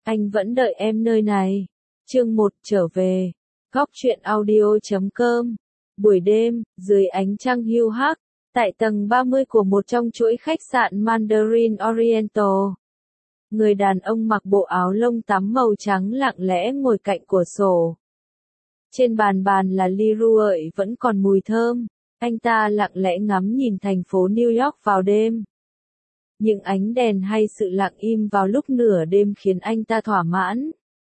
Anh vẫn đợi em nơi này. Chương 1 trở về. Góc truyện audio.com. Buổi đêm, dưới ánh trăng hiu hắt, tại tầng 30 của một trong chuỗi khách sạn Mandarin Oriental. Người đàn ông mặc bộ áo lông tắm màu trắng lặng lẽ ngồi cạnh cửa sổ. Trên bàn là ly rượu vẫn còn mùi thơm. Anh ta lặng lẽ ngắm nhìn thành phố New York vào đêm. Những ánh đèn hay sự lặng im vào lúc nửa đêm khiến anh ta thỏa mãn.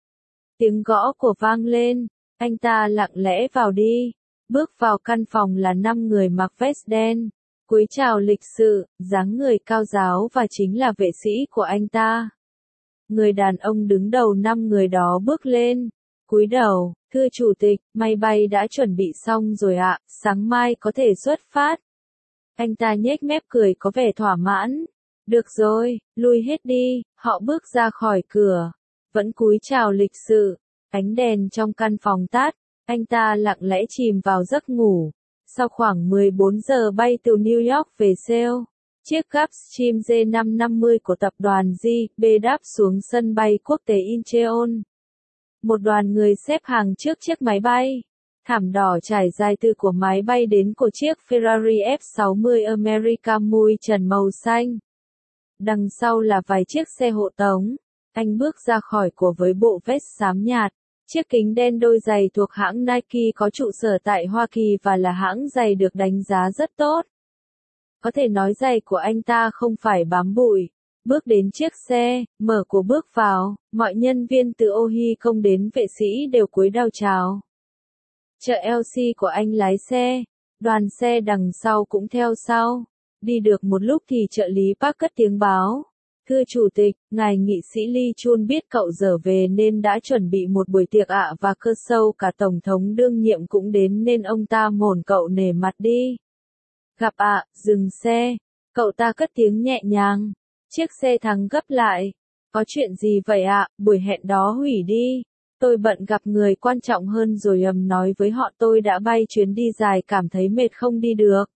Tiếng gõ của vang lên, anh ta lặng lẽ vào đi. Bước vào căn phòng là 5 người mặc vest đen, cúi chào lịch sự, dáng người cao ráo và chính là vệ sĩ của anh ta. Người đàn ông đứng đầu 5 người đó bước lên, cúi đầu, thưa chủ tịch, máy bay đã chuẩn bị xong rồi ạ, sáng mai có thể xuất phát. Anh ta nhếch mép cười có vẻ thỏa mãn. Được rồi, lui hết đi, họ bước ra khỏi cửa, vẫn cúi chào lịch sự, ánh đèn trong căn phòng tắt, anh ta lặng lẽ chìm vào giấc ngủ. Sau khoảng 14 giờ bay từ New York về Seoul, chiếc Gulfstream J550 của tập đoàn JB đáp xuống sân bay quốc tế Incheon. Một đoàn người xếp hàng trước chiếc máy bay. Thảm đỏ trải dài từ của máy bay đến của chiếc Ferrari F60 America mui trần màu xanh. Đằng sau là vài chiếc xe hộ tống. Anh bước ra khỏi của với bộ vest xám nhạt, chiếc kính đen đôi giày thuộc hãng Nike có trụ sở tại Hoa Kỳ và là hãng giày được đánh giá rất tốt. Có thể nói giày của anh ta không phải bám bụi. Bước đến chiếc xe, mở cửa bước vào, mọi nhân viên từ Ohi công đến vệ sĩ đều cúi đầu chào. Chợ LC của anh lái xe, đoàn xe đằng sau cũng theo sau. Đi được một lúc thì trợ lý Park cất tiếng báo. Thưa chủ tịch, ngài nghị sĩ Lee Chun biết cậu giờ về nên đã chuẩn bị một buổi tiệc ạ và cơ sâu cả tổng thống đương nhiệm cũng đến nên ông ta mồn cậu nể mặt đi. Gặp ạ, dừng xe. Cậu ta cất tiếng nhẹ nhàng. Chiếc xe thắng gấp lại. Có chuyện gì vậy ạ, buổi hẹn đó hủy đi. Tôi bận gặp người quan trọng hơn rồi nói với họ tôi đã bay chuyến đi dài cảm thấy mệt không đi được.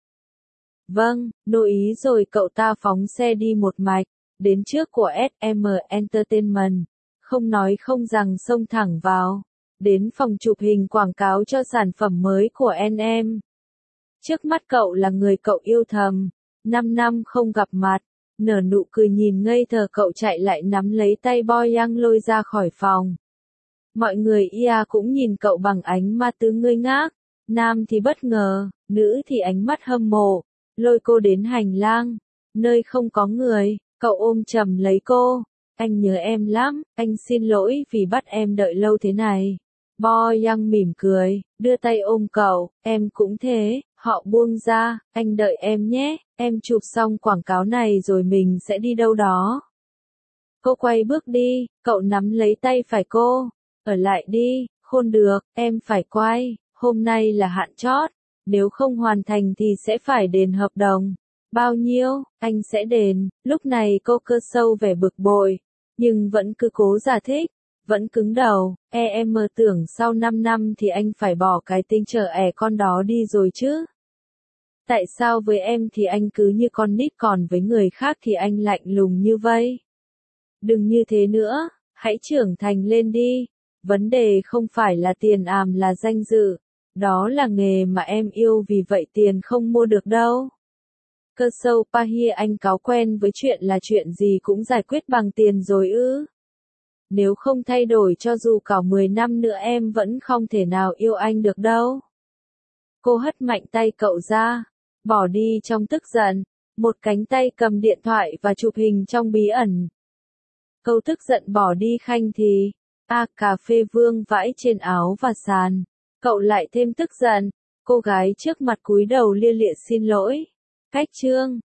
Vâng, nội ý rồi cậu ta phóng xe đi một mạch, đến trước của SM Entertainment, không nói không rằng xông thẳng vào, đến phòng chụp hình quảng cáo cho sản phẩm mới của NM. Trước mắt cậu là người cậu yêu thầm, 5 năm không gặp mặt, nở nụ cười nhìn ngây thơ cậu chạy lại nắm lấy tay Boyang lôi ra khỏi phòng. Mọi người cũng nhìn cậu bằng ánh ma tứ ngây ngác, nam thì bất ngờ, nữ thì ánh mắt hâm mộ. Lôi cô đến hành lang, nơi không có người, cậu ôm chầm lấy cô. Anh nhớ em lắm, anh xin lỗi vì bắt em đợi lâu thế này. Boyang mỉm cười, đưa tay ôm cậu, em cũng thế, họ buông ra, anh đợi em nhé, em chụp xong quảng cáo này rồi mình sẽ đi đâu đó. Cô quay bước đi, cậu nắm lấy tay phải cô, ở lại đi, khôn được, em phải quay, hôm nay là hạn chót. Nếu không hoàn thành thì sẽ phải đền hợp đồng. Bao nhiêu, anh sẽ đền. Lúc này cô cơ sâu vẻ bực bội, nhưng vẫn cứ cố giải thích, vẫn cứng đầu. Em mơ tưởng sau 5 năm thì anh phải bỏ cái tên chờ con đó đi rồi chứ. Tại sao với em thì anh cứ như con nít còn với người khác thì anh lạnh lùng như vậy? Đừng như thế nữa, hãy trưởng thành lên đi. Vấn đề không phải là tiền là danh dự. Đó là nghề mà em yêu vì vậy tiền không mua được đâu. Cơ sâu Pahia anh cáo quen với chuyện gì cũng giải quyết bằng tiền rồi ư. Nếu không thay đổi cho dù cả 10 năm nữa em vẫn không thể nào yêu anh được đâu. Cô hất mạnh tay cậu ra, bỏ đi trong tức giận, một cánh tay cầm điện thoại và chụp hình trong bí ẩn. Câu tức giận bỏ đi khanh thì, cà phê vương vãi trên áo và sàn. Cậu lại thêm tức giận, cô gái trước mặt cúi đầu lia lịa xin lỗi. Cách chương